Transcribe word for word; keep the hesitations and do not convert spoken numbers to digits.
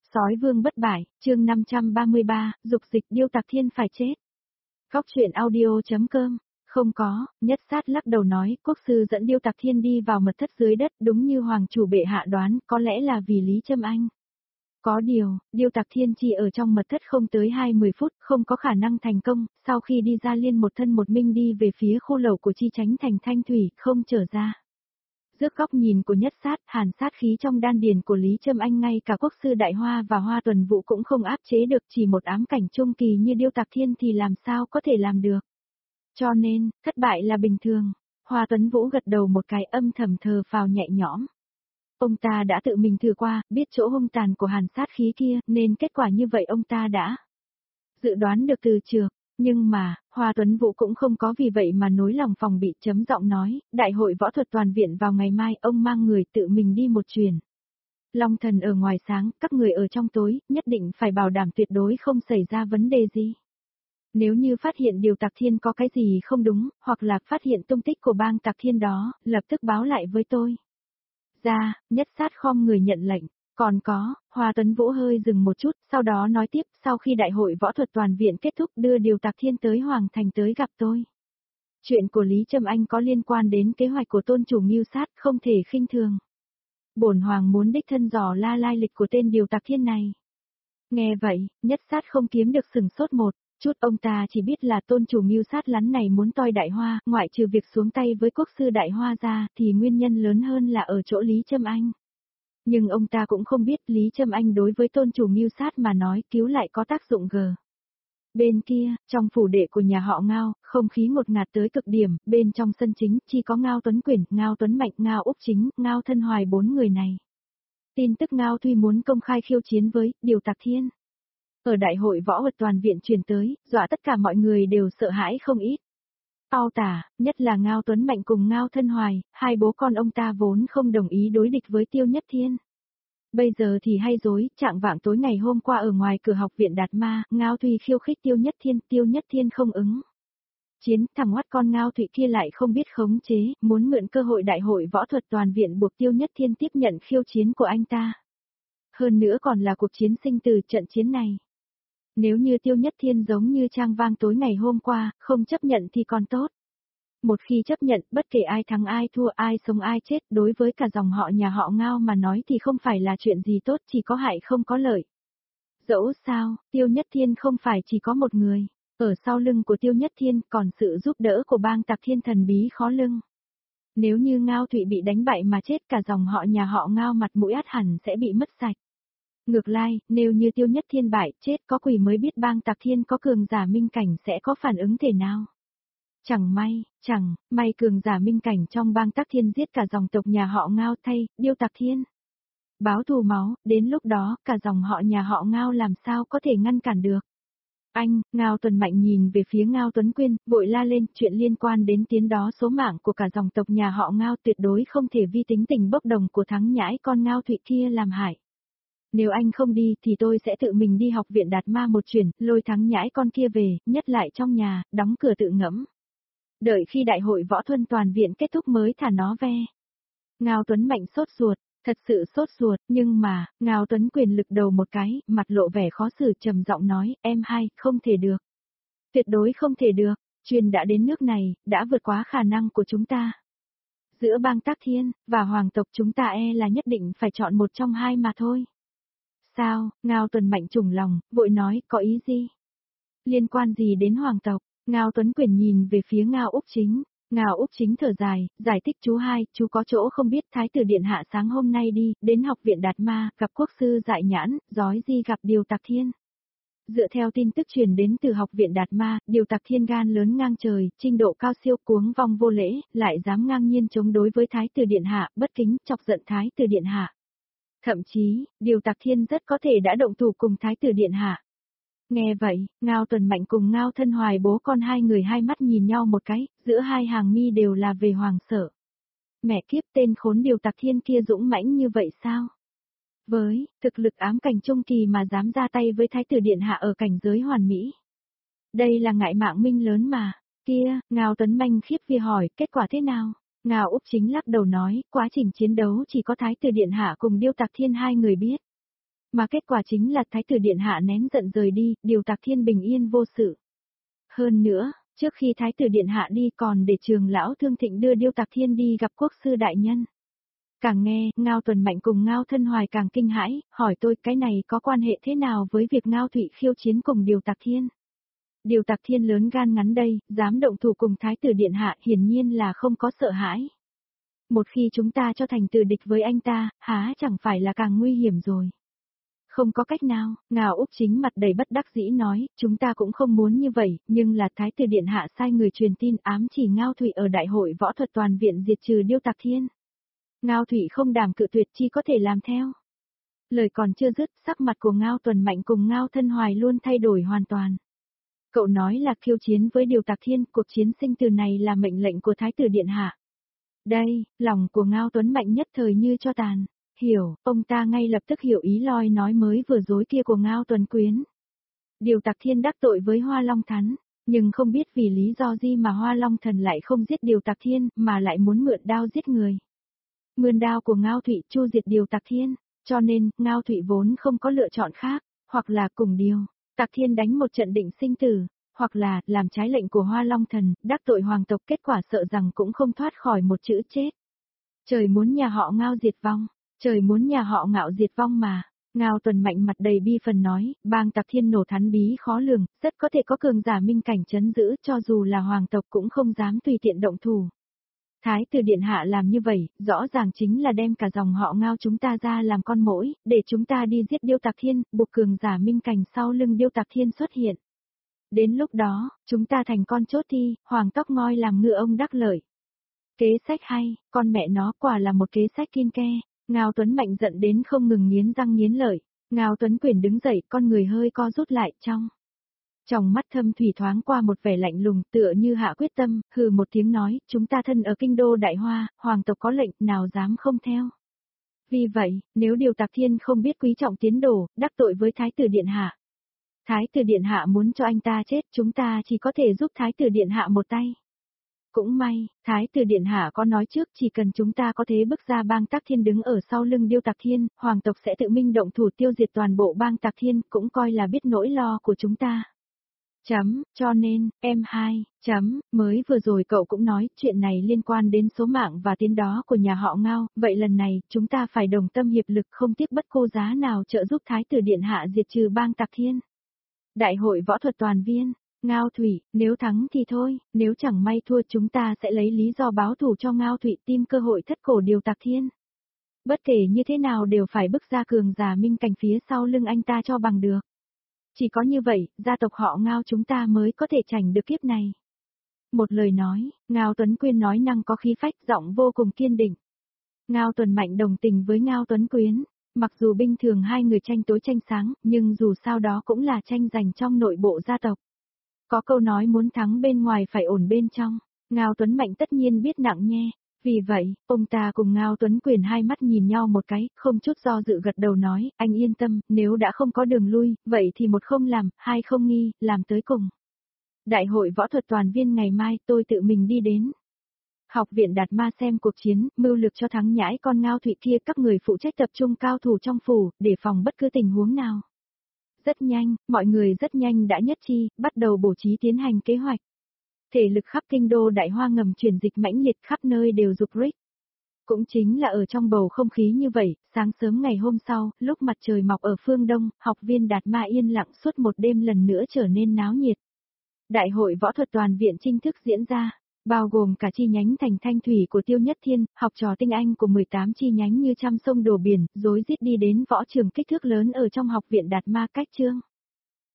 Sói vương bất bại, chương năm trăm ba mươi ba, dục dịch Điêu Tặc Thiên phải chết. Góc truyện audio.com, không có, Nhất Sát lắc đầu nói, quốc sư dẫn Điêu Tặc Thiên đi vào mật thất dưới đất, đúng như hoàng chủ bệ hạ đoán, có lẽ là vì Lý Trâm Anh. Có điều, Điêu Tặc Thiên chỉ ở trong mật thất không tới hai mươi phút, không có khả năng thành công, sau khi đi ra liên một thân một minh đi về phía khu lầu của Chi Chánh thành Thanh Thủy, không trở ra. Rước góc nhìn của Nhất Sát, hàn sát khí trong đan điền của Lý Trâm Anh ngay cả quốc sư Đại Hoa và Hoa Tuần Vũ cũng không áp chế được, chỉ một ám cảnh trung kỳ như Điêu Tặc Thiên thì làm sao có thể làm được. Cho nên, thất bại là bình thường. Hoa Tuấn Vũ gật đầu một cái âm thầm thờ phào nhẹ nhõm. Ông ta đã tự mình thử qua, biết chỗ hung tàn của hàn sát khí kia, nên kết quả như vậy ông ta đã dự đoán được từ trước. Nhưng mà, Hoa Tuấn Vũ cũng không có vì vậy mà nối lòng phòng bị, chấm giọng nói, đại hội võ thuật toàn viện vào ngày mai, ông mang người tự mình đi một chuyến. Long thần ở ngoài sáng, các người ở trong tối, nhất định phải bảo đảm tuyệt đối không xảy ra vấn đề gì. Nếu như phát hiện Điêu Tặc Thiên có cái gì không đúng, hoặc là phát hiện tung tích của bang Tặc Thiên đó, lập tức báo lại với tôi. Ra, Nhất Sát khom người nhận lệnh. Còn có, Hoa Tuấn Vũ hơi dừng một chút, sau đó nói tiếp, sau khi đại hội võ thuật toàn viện kết thúc đưa Điêu Tặc Thiên tới Hoàng Thành tới gặp tôi. Chuyện của Lý Trâm Anh có liên quan đến kế hoạch của tôn chủ mưu sát, không thể khinh thường. Bổn Hoàng muốn đích thân dò la lai lịch của tên Điêu Tặc Thiên này. Nghe vậy, Nhất Sát không kiếm được sừng sốt một chút, ông ta chỉ biết là tôn chủ mưu sát lắn này muốn toi Đại Hoa, ngoại trừ việc xuống tay với quốc sư Đại Hoa ra, thì nguyên nhân lớn hơn là ở chỗ Lý Trâm Anh. Nhưng ông ta cũng không biết Lý Trâm Anh đối với tôn chủ mưu sát mà nói cứu lại có tác dụng gờ. Bên kia, trong phủ đệ của nhà họ Ngao, không khí ngột ngạt tới cực điểm, bên trong sân chính chỉ có Ngao Tuấn Quyền, Ngao Tuấn Mạnh, Ngao Úc Chính, Ngao Thân Hoài bốn người này. Tin tức Ngao Thuy muốn công khai khiêu chiến với Điêu Tặc Thiên. Ở đại hội võ thuật toàn viện truyền tới, dọa tất cả mọi người đều sợ hãi không ít. Ao tả, nhất là Ngao Tuấn Mạnh cùng Ngao Thân Hoài, hai bố con ông ta vốn không đồng ý đối địch với Tiêu Nhất Thiên. Bây giờ thì hay dối, trạng vạng tối ngày hôm qua ở ngoài cửa học viện Đạt Ma, Ngao Thùy khiêu khích Tiêu Nhất Thiên, Tiêu Nhất Thiên không ứng. Chiến, thằng ngoắt con Ngao Thụy kia lại không biết khống chế, muốn mượn cơ hội đại hội võ thuật toàn viện buộc Tiêu Nhất Thiên tiếp nhận khiêu chiến của anh ta. Hơn nữa còn là cuộc chiến sinh từ trận chiến này. Nếu như Tiêu Nhất Thiên giống như trang vang tối ngày hôm qua, không chấp nhận thì còn tốt. Một khi chấp nhận, bất kể ai thắng ai thua, ai sống ai chết, đối với cả dòng họ nhà họ Ngao mà nói thì không phải là chuyện gì tốt, chỉ có hại không có lợi. Dẫu sao, Tiêu Nhất Thiên không phải chỉ có một người. Ở sau lưng của Tiêu Nhất Thiên còn sự giúp đỡ của bang Tặc Thiên thần bí khó lưng. Nếu như Ngao Thụy bị đánh bại mà chết, cả dòng họ nhà họ Ngao mặt mũi át hẳn sẽ bị mất sạch. Ngược lại, nếu như Tiêu Nhất Thiên bại, chết có quỷ mới biết bang Tặc Thiên có cường giả minh cảnh sẽ có phản ứng thế nào. Chẳng may, chẳng, may cường giả minh cảnh trong bang Tắc Thiên giết cả dòng tộc nhà họ Ngao thay, Điêu Tặc Thiên. Báo thù máu, đến lúc đó, cả dòng họ nhà họ Ngao làm sao có thể ngăn cản được. Anh, Ngao Tuần Mạnh nhìn về phía Ngao Tuấn Quyên, vội la lên, chuyện liên quan đến tiến đó số mạng của cả dòng tộc nhà họ Ngao tuyệt đối không thể vi tính tình bốc đồng của thắng nhãi con Ngao Thụy kia làm hại. Nếu anh không đi thì tôi sẽ tự mình đi học viện Đạt Ma một chuyến, lôi thắng nhãi con kia về, nhất lại trong nhà, đóng cửa tự ngẫm. Đợi khi đại hội võ thuần toàn viện kết thúc mới thả nó ve. Ngao Tuấn Mạnh sốt ruột, thật sự sốt ruột, nhưng mà, Ngao Tuấn Quyền lực đầu một cái, mặt lộ vẻ khó xử trầm giọng nói, em hai, không thể được. Tuyệt đối không thể được, chuyện đã đến nước này, đã vượt quá khả năng của chúng ta. Giữa bang Tắc Thiên, và hoàng tộc chúng ta e là nhất định phải chọn một trong hai mà thôi. Sao, Ngao Tuấn Mạnh trùng lòng, vội nói, có ý gì? Liên quan gì đến hoàng tộc? Ngao Tuấn Quyền nhìn về phía Ngao Úc Chính, Ngao Úc Chính thở dài, giải thích chú hai, chú có chỗ không biết Thái tử Điện Hạ sáng hôm nay đi, đến học viện Đạt Ma, gặp quốc sư Dại Nhãn, giói di gặp Điêu Tặc Thiên. Dựa theo tin tức truyền đến từ học viện Đạt Ma, Điêu Tặc Thiên gan lớn ngang trời, trình độ cao siêu cuống vong vô lễ, lại dám ngang nhiên chống đối với Thái tử Điện Hạ, bất kính, chọc giận Thái tử Điện Hạ. Thậm chí, Điêu Tặc Thiên rất có thể đã động thủ cùng Thái tử Điện Hạ. Nghe vậy, Ngao Tuần Mạnh cùng Ngao Thân Hoài bố con hai người hai mắt nhìn nhau một cái, giữa hai hàng mi đều là về hoàng sợ. Mẹ kiếp, tên khốn Điêu Tặc Thiên kia dũng mãnh như vậy sao? Với thực lực ám cảnh trung kỳ mà dám ra tay với Thái tử Điện Hạ ở cảnh giới hoàn mỹ. Đây là ngại mạng minh lớn mà. Kia, Ngao Tuấn Mạnh khiếp vía hỏi, kết quả thế nào? Ngao Úc Chính lắc đầu nói, quá trình chiến đấu chỉ có Thái tử Điện Hạ cùng Điêu Tặc Thiên hai người biết. Mà kết quả chính là Thái tử Điện Hạ nén giận rời đi, Điều Tạc Thiên bình yên vô sự. Hơn nữa, trước khi Thái tử Điện Hạ đi còn để Trường lão Thương Thịnh đưa Điêu Tạc Thiên đi gặp quốc sư đại nhân. Càng nghe, Ngao Tuần Mạnh cùng Ngao Thân Hoài càng kinh hãi, hỏi tôi cái này có quan hệ thế nào với việc Ngao Thụy khiêu chiến cùng Điều Tạc Thiên. Điều Tạc Thiên lớn gan ngắn đây, dám động thủ cùng Thái tử Điện Hạ hiển nhiên là không có sợ hãi. Một khi chúng ta cho thành tử địch với anh ta, há chẳng phải là càng nguy hiểm rồi. Không có cách nào, Ngao Úc Chính mặt đầy bất đắc dĩ nói, chúng ta cũng không muốn như vậy, nhưng là Thái tử Điện Hạ sai người truyền tin ám chỉ Ngao Thụy ở Đại hội Võ thuật toàn viện diệt trừ Điêu Tạc Thiên. Ngao Thụy không đảm cự tuyệt chi có thể làm theo. Lời còn chưa dứt, sắc mặt của Ngao Tuần Mạnh cùng Ngao Thân Hoài luôn thay đổi hoàn toàn. Cậu nói là khiêu chiến với Điều Tạc Thiên, cuộc chiến sinh từ này là mệnh lệnh của Thái tử Điện Hạ. Đây, lòng của Ngao Tuấn Mạnh nhất thời như cho tàn. Hiểu, ông ta ngay lập tức hiểu ý loi nói mới vừa dối kia của Ngao Tuấn Quyến. Điều Tạc Thiên đắc tội với Hoa Long Thắn, nhưng không biết vì lý do gì mà Hoa Long Thần lại không giết Điều Tạc Thiên, mà lại muốn mượn đao giết người. Mượn đao của Ngao Thụy chu diệt Điều Tạc Thiên, cho nên, Ngao Thụy vốn không có lựa chọn khác, hoặc là cùng Điều Tạc Thiên đánh một trận định sinh tử, hoặc là, làm trái lệnh của Hoa Long Thần, đắc tội hoàng tộc kết quả sợ rằng cũng không thoát khỏi một chữ chết. Trời muốn nhà họ Ngao diệt vong. Trời muốn nhà họ Ngạo diệt vong mà. Ngao Tuần Mạnh mặt đầy bi phần nói, bang Tạc Thiên nổ thắn bí khó lường, rất có thể có cường giả minh cảnh chấn giữ cho dù là hoàng tộc cũng không dám tùy tiện động thủ. Thái tử Điện Hạ làm như vậy, rõ ràng chính là đem cả dòng họ Ngao chúng ta ra làm con mỗi, để chúng ta đi giết Điêu Tạc Thiên, buộc cường giả minh cảnh sau lưng Điêu Tạc Thiên xuất hiện. Đến lúc đó, chúng ta thành con chốt thi, hoàng tóc ngoi làm ngựa ông đắc lợi. Kế sách hay, con mẹ nó quả là một kế sách kiên ke. Ngao Tuấn Mạnh giận đến không ngừng nghiến răng nghiến lợi. Ngao Tuấn Quyền đứng dậy, con người hơi co rút lại trong. Trong mắt thâm thủy thoáng qua một vẻ lạnh lùng, tựa như hạ quyết tâm, hừ một tiếng nói, chúng ta thân ở kinh đô Đại Hoa, hoàng tộc có lệnh, nào dám không theo. Vì vậy, nếu Điều Tạc Thiên không biết quý trọng tiến đồ, đắc tội với Thái tử Điện Hạ. Thái tử Điện Hạ muốn cho anh ta chết, chúng ta chỉ có thể giúp Thái tử Điện Hạ một tay. Cũng may, Thái tử Điện Hạ có nói trước chỉ cần chúng ta có thế bước ra bang Tạc Thiên đứng ở sau lưng Điêu Tạc Thiên, hoàng tộc sẽ tự minh động thủ tiêu diệt toàn bộ bang Tạc Thiên, cũng coi là biết nỗi lo của chúng ta. Chấm, cho nên, em hai, chấm, mới vừa rồi cậu cũng nói, chuyện này liên quan đến số mạng và tiến đó của nhà họ Ngao, vậy lần này, chúng ta phải đồng tâm hiệp lực không tiếc bất cô giá nào trợ giúp Thái tử Điện Hạ diệt trừ bang Tạc Thiên. Đại hội võ thuật toàn viên. Ngao Thụy, nếu thắng thì thôi, nếu chẳng may thua chúng ta sẽ lấy lý do báo thù cho Ngao Thụy tìm cơ hội thất cổ Điều Tạc Thiên. Bất kể như thế nào đều phải bức ra cường giả minh cảnh phía sau lưng anh ta cho bằng được. Chỉ có như vậy, gia tộc họ Ngao chúng ta mới có thể tránh được kiếp này. Một lời nói, Ngao Tuấn Quyên nói năng có khí phách, giọng vô cùng kiên định. Ngao Tuần Mạnh đồng tình với Ngao Tuấn Quyến. Mặc dù bình thường hai người tranh tối tranh sáng, nhưng dù sao đó cũng là tranh giành trong nội bộ gia tộc. Có câu nói muốn thắng bên ngoài phải ổn bên trong, Ngao Tuấn Mạnh tất nhiên biết nặng nhẹ. Vì vậy, ông ta cùng Ngao Tuấn Quyền hai mắt nhìn nhau một cái, không chút do dự gật đầu nói, anh yên tâm, nếu đã không có đường lui, vậy thì một không làm, hai không nghi, làm tới cùng. Đại hội võ thuật toàn viên ngày mai tôi tự mình đi đến. Học viện Đạt Ma xem cuộc chiến, mưu lược cho thắng nhãi con Ngao Thụy kia, các người phụ trách tập trung cao thủ trong phủ, để phòng bất cứ tình huống nào. Rất nhanh, mọi người rất nhanh đã nhất chi, bắt đầu bố trí tiến hành kế hoạch. Thể lực khắp kinh đô Đại Hoa ngầm chuyển dịch mãnh liệt khắp nơi đều rục rích. Cũng chính là ở trong bầu không khí như vậy, sáng sớm ngày hôm sau, lúc mặt trời mọc ở phương Đông, học viên Đạt Ma yên lặng suốt một đêm lần nữa trở nên náo nhiệt. Đại hội võ thuật toàn viện chính thức diễn ra, bao gồm cả chi nhánh thành Thanh Thủy của Tiêu Nhất Thiên, học trò tinh anh của mười tám chi nhánh như trăm sông đổ biển, rối rít đi đến võ trường kích thước lớn ở trong học viện Đạt Ma cách chương.